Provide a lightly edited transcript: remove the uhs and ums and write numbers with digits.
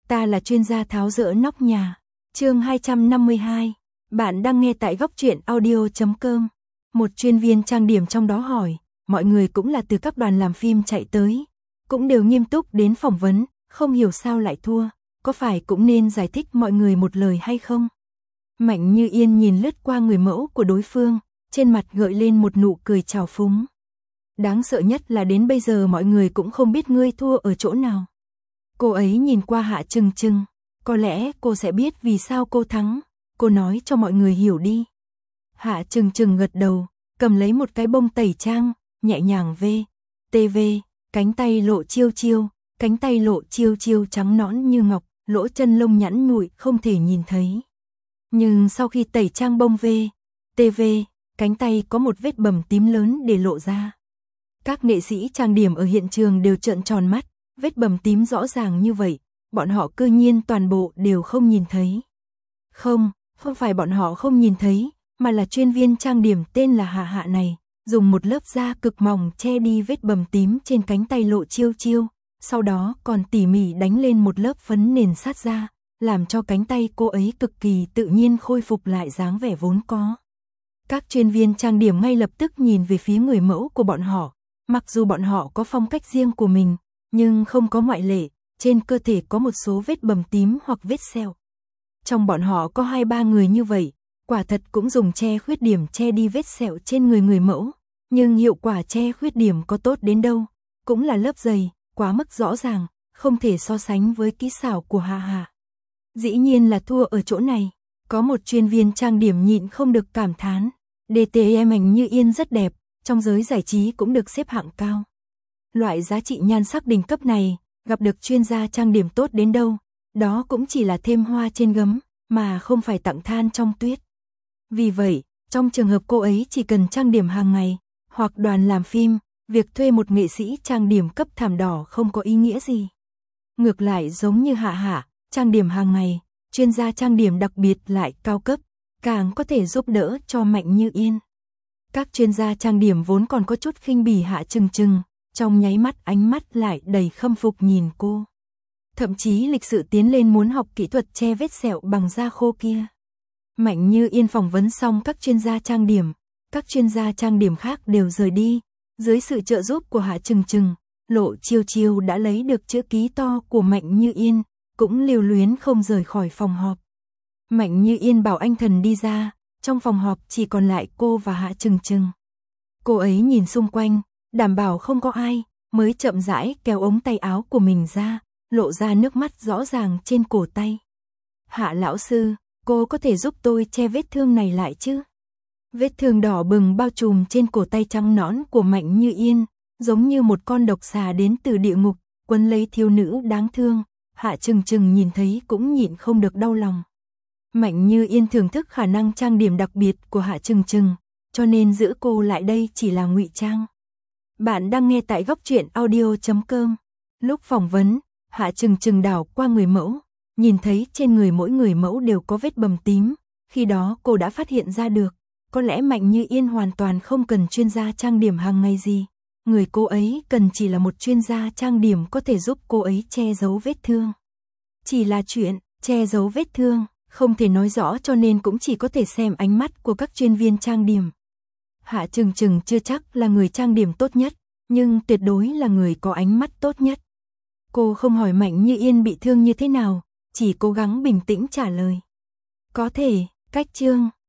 Ta là chuyên gia tháo dỡ nóc nhà. Chương 252. Bạn đang nghe tại góc truyện audio.com. Một chuyên viên trang điểm trong đó hỏi, mọi người cũng là từ các đoàn làm phim chạy tới, cũng đều nghiêm túc đến phỏng vấn, không hiểu sao lại thua, có phải cũng nên giải thích mọi người một lời hay không? Mạnh Như Yên nhìn lướt qua người mẫu của đối phương, trên mặt gợi lên một nụ cười trào phúng. Đáng sợ nhất là đến bây giờ mọi người cũng không biết ngươi thua ở chỗ nào. Cô ấy nhìn qua Hạ Trừng Trừng, có lẽ cô sẽ biết vì sao cô thắng, cô nói cho mọi người hiểu đi. Hạ Trừng Trừng gật đầu, cầm lấy một cái bông tẩy trang, nhẹ nhàng TV, cánh tay lộ chiêu chiêu, cánh tay lộ chiêu chiêu trắng nõn như ngọc, lỗ chân lông nhẵn nhụi không thể nhìn thấy. Nhưng sau khi tẩy trang bông TV, cánh tay có một vết bầm tím lớn để lộ ra. Các nghệ sĩ trang điểm ở hiện trường đều trợn tròn mắt, vết bầm tím rõ ràng như vậy, bọn họ cư nhiên toàn bộ đều không nhìn thấy. Không phải bọn họ không nhìn thấy, mà là chuyên viên trang điểm tên là Hạ này, dùng một lớp da cực mỏng che đi vết bầm tím trên cánh tay lộ chiêu chiêu, sau đó còn tỉ mỉ đánh lên một lớp phấn nền sát da, làm cho cánh tay cô ấy cực kỳ tự nhiên khôi phục lại dáng vẻ vốn có. Các chuyên viên trang điểm ngay lập tức nhìn về phía người mẫu của bọn họ, mặc dù bọn họ có phong cách riêng của mình, nhưng không có ngoại lệ, trên cơ thể có một số vết bầm tím hoặc vết sẹo. Trong bọn họ có 2-3 người như vậy, quả thật cũng dùng che khuyết điểm che đi vết sẹo trên người mẫu, nhưng hiệu quả che khuyết điểm có tốt đến đâu, cũng là lớp dày, quá mức rõ ràng, không thể so sánh với kỹ xảo của Hạ. Dĩ nhiên là thua ở chỗ này, có một chuyên viên trang điểm nhịn không được cảm thán, DTM Mạnh Như Yên rất đẹp, trong giới giải trí cũng được xếp hạng cao. Loại giá trị nhan sắc đỉnh cấp này, gặp được chuyên gia trang điểm tốt đến đâu, đó cũng chỉ là thêm hoa trên gấm, mà không phải tặng than trong tuyết. Vì vậy, trong trường hợp cô ấy chỉ cần trang điểm hàng ngày, hoặc đoàn làm phim, việc thuê một nghệ sĩ trang điểm cấp thảm đỏ không có ý nghĩa gì. Ngược lại giống như Hạ, trang điểm hàng ngày, chuyên gia trang điểm đặc biệt lại cao cấp, càng có thể giúp đỡ cho Mạnh Như Yên. Các chuyên gia trang điểm vốn còn có chút khinh bỉ Hạ Trừng Trừng, trong nháy mắt ánh mắt lại đầy khâm phục nhìn cô. Thậm chí lịch sự tiến lên muốn học kỹ thuật che vết sẹo bằng da khô kia. Mạnh Như Yên phỏng vấn xong các chuyên gia trang điểm, các chuyên gia trang điểm khác đều rời đi, dưới sự trợ giúp của Hạ Trừng Trừng, lộ chiêu chiêu đã lấy được chữ ký to của Mạnh Như Yên, cũng lưu luyến không rời khỏi phòng họp. Mạnh Như Yên bảo anh Thần đi ra, trong phòng họp chỉ còn lại cô và Hạ Trừng Trừng. Cô ấy nhìn xung quanh, đảm bảo không có ai, mới chậm rãi kéo ống tay áo của mình ra, lộ ra nước mắt rõ ràng trên cổ tay. Hạ lão sư, cô có thể giúp tôi che vết thương này lại chứ? Vết thương đỏ bừng bao trùm trên cổ tay trắng nõn của Mạnh Như Yên, giống như một con độc xà đến từ địa ngục, quấn lấy thiếu nữ đáng thương. Hạ Trừng Trừng nhìn thấy cũng nhịn không được đau lòng. Mạnh Như Yên thưởng thức khả năng trang điểm đặc biệt của Hạ Trừng Trừng, cho nên giữ cô lại đây chỉ là ngụy trang. Bạn đang nghe tại góc truyện audio.com. Lúc phỏng vấn, Hạ Trừng Trừng đảo qua người mẫu, nhìn thấy trên người mỗi người mẫu đều có vết bầm tím, khi đó cô đã phát hiện ra được, có lẽ Mạnh Như Yên hoàn toàn không cần chuyên gia trang điểm hàng ngày gì, người cô ấy cần chỉ là một chuyên gia trang điểm có thể giúp cô ấy che giấu vết thương. Chỉ là chuyện che giấu vết thương, không thể nói rõ cho nên cũng chỉ có thể xem ánh mắt của các chuyên viên trang điểm. Hạ Trừng Trừng chưa chắc là người trang điểm tốt nhất, nhưng tuyệt đối là người có ánh mắt tốt nhất. Cô không hỏi Mạnh Như Yên bị thương như thế nào, chỉ cố gắng bình tĩnh trả lời. Có thể, cách chương.